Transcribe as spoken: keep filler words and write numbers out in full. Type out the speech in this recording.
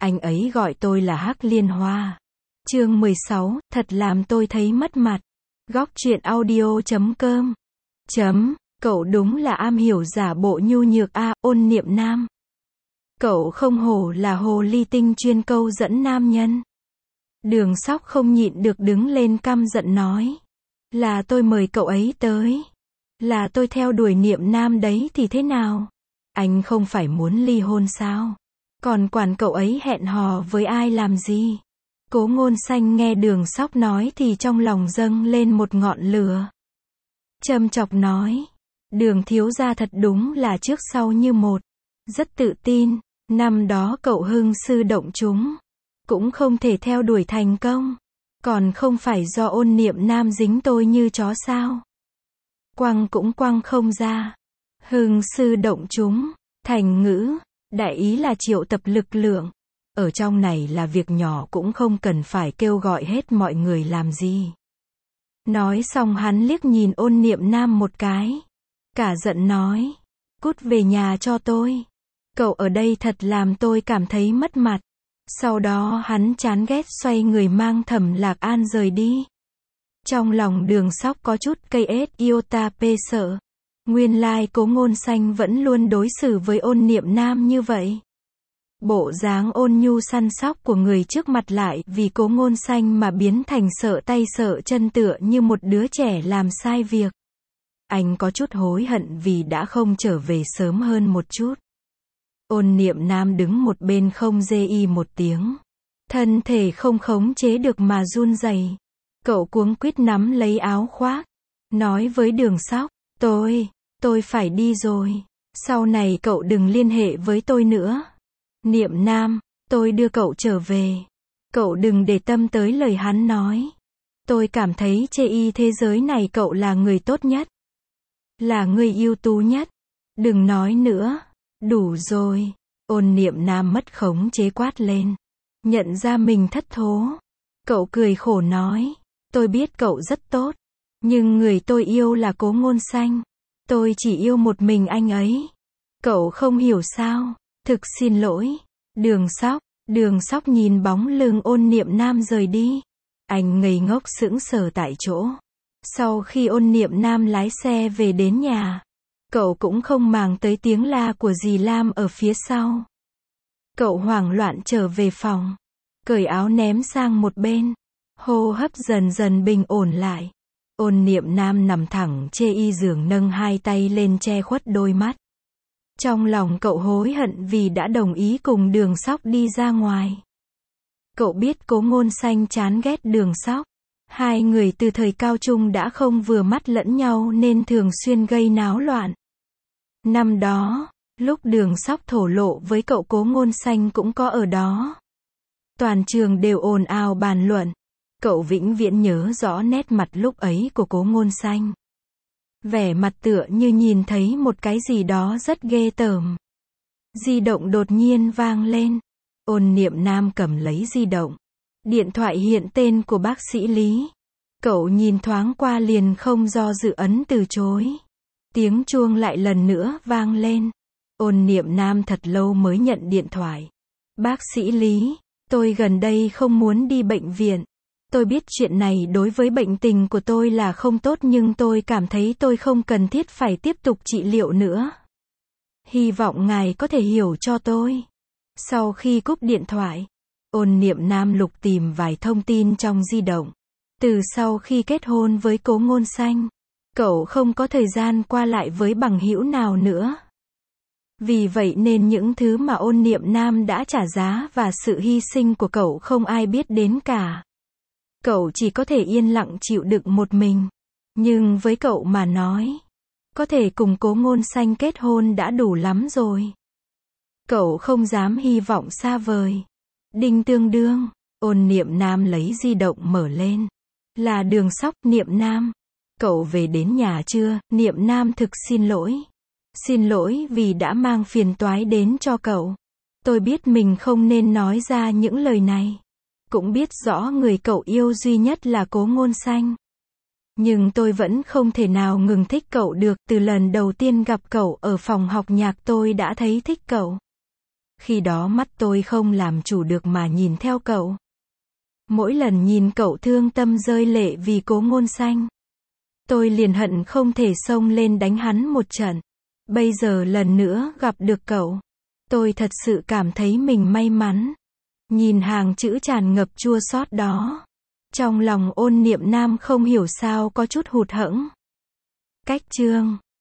Anh ấy gọi tôi là Hắc Liên Hoa. Chương mười sáu, thật làm tôi thấy mất mặt. Góc truyện audio chấm com. Chấm, cậu đúng là am hiểu giả bộ nhu nhược a, Ôn Niệm Nam. Cậu không hổ là hồ ly tinh chuyên câu dẫn nam nhân. Đường Sóc không nhịn được đứng lên căm giận nói. Là tôi mời cậu ấy tới. Là tôi theo đuổi Niệm Nam đấy thì thế nào? Anh không phải muốn ly hôn sao? Còn quản cậu ấy hẹn hò với ai làm gì? Cố Ngôn Xanh nghe Đường Sóc nói thì trong lòng dâng lên một ngọn lửa. Châm chọc nói. Đường thiếu gia thật đúng là trước sau như một. Rất tự tin. Năm đó cậu hưng sư động chúng. Cũng không thể theo đuổi thành công. Còn không phải do Ôn Niệm Nam dính tôi như chó sao? Quăng cũng quăng không ra. Hưng sư động chúng. Thành ngữ. Đại ý là triệu tập lực lượng. Ở trong này là việc nhỏ cũng không cần phải kêu gọi hết mọi người làm gì. Nói xong hắn liếc nhìn Ôn Niệm Nam một cái. Cả giận nói. Cút về nhà cho tôi. Cậu ở đây thật làm tôi cảm thấy mất mặt. Sau đó hắn chán ghét xoay người mang Thẩm Lạc An rời đi. Trong lòng Đường Sóc có chút cây ết iota pê sợ. Nguyên lai Cố Ngôn Xanh vẫn luôn đối xử với Ôn Niệm Nam như vậy. Bộ dáng ôn nhu săn sóc của người trước mặt lại vì Cố Ngôn Xanh mà biến thành sợ tay sợ chân tựa như một đứa trẻ làm sai việc. Anh có chút hối hận vì đã không trở về sớm hơn một chút. Ôn Niệm Nam đứng một bên không rê y một tiếng. Thân thể không khống chế được mà run rẩy. Cậu cuống quýt nắm lấy áo khoác. Nói với Đường Sóc. Tôi, tôi phải đi rồi. Sau này cậu đừng liên hệ với tôi nữa. Niệm Nam, tôi đưa cậu trở về. Cậu đừng để tâm tới lời hắn nói. Tôi cảm thấy chê y thế giới này cậu là người tốt nhất. Là người ưu tú nhất. Đừng nói nữa. Đủ rồi. Ôn Niệm Nam mất khống chế quát lên. Nhận ra mình thất thố. Cậu cười khổ nói. Tôi biết cậu rất tốt. Nhưng người tôi yêu là Cố Ngôn Xanh. Tôi chỉ yêu một mình anh ấy. Cậu không hiểu sao? Thực xin lỗi. Đường Sóc. Đường Sóc nhìn bóng lưng Ôn Niệm Nam rời đi. Anh ngây ngốc sững sờ tại chỗ. Sau khi Ôn Niệm Nam lái xe về đến nhà, cậu cũng không màng tới tiếng la của dì Lam ở phía sau. Cậu hoảng loạn trở về phòng. Cởi áo ném sang một bên. Hô hấp dần dần bình ổn lại. Ôn Niệm Nam nằm thẳng trên y giường nâng hai tay lên che khuất đôi mắt. Trong lòng cậu hối hận vì đã đồng ý cùng Đường Sóc đi ra ngoài. Cậu biết Cố Ngôn Xanh chán ghét Đường Sóc. Hai người từ thời cao trung đã không vừa mắt lẫn nhau nên thường xuyên gây náo loạn. Năm đó, lúc Đường Sóc thổ lộ với cậu Cố Ngôn Xanh cũng có ở đó. Toàn trường đều ồn ào bàn luận. Cậu vĩnh viễn nhớ rõ nét mặt lúc ấy của Cố Ngôn Xanh. Vẻ mặt tựa như nhìn thấy một cái gì đó rất ghê tởm. Di động đột nhiên vang lên. Ôn Niệm Nam cầm lấy di động. Điện thoại hiện tên của bác sĩ Lý. Cậu nhìn thoáng qua liền không do dự ấn từ chối. Tiếng chuông lại lần nữa vang lên. Ôn Niệm Nam thật lâu mới nhận điện thoại. Bác sĩ Lý, tôi gần đây không muốn đi bệnh viện. Tôi biết chuyện này đối với bệnh tình của tôi là không tốt nhưng tôi cảm thấy tôi không cần thiết phải tiếp tục trị liệu nữa. Hy vọng ngài có thể hiểu cho tôi. Sau khi cúp điện thoại, Ôn Niệm Nam lục tìm vài thông tin trong di động. Từ sau khi kết hôn với Cố Ngôn Xanh, cậu không có thời gian qua lại với bằng hữu nào nữa. Vì vậy nên những thứ mà Ôn Niệm Nam đã trả giá và sự hy sinh của cậu không ai biết đến cả. Cậu chỉ có thể yên lặng chịu đựng một mình. Nhưng với cậu mà nói, có thể cùng Cố Ngôn Xanh kết hôn đã đủ lắm rồi. Cậu không dám hy vọng xa vời. Đinh tương đương, Ôn Niệm Nam lấy di động mở lên. Là Đường Sóc. Niệm Nam, cậu về đến nhà chưa? Niệm Nam thực xin lỗi. Xin lỗi vì đã mang phiền toái đến cho cậu. Tôi biết mình không nên nói ra những lời này. Cũng biết rõ người cậu yêu duy nhất là Cố Ngôn Xanh. Nhưng tôi vẫn không thể nào ngừng thích cậu được. Từ lần đầu tiên gặp cậu ở phòng học nhạc tôi đã thấy thích cậu. Khi đó mắt tôi không làm chủ được mà nhìn theo cậu. Mỗi lần nhìn cậu thương tâm rơi lệ vì Cố Ngôn Xanh, tôi liền hận không thể xông lên đánh hắn một trận. Bây giờ lần nữa gặp được cậu, tôi thật sự cảm thấy mình may mắn. Nhìn hàng chữ tràn ngập chua xót đó, trong lòng Ôn Niệm Nam không hiểu sao có chút hụt hẫng. Cách chương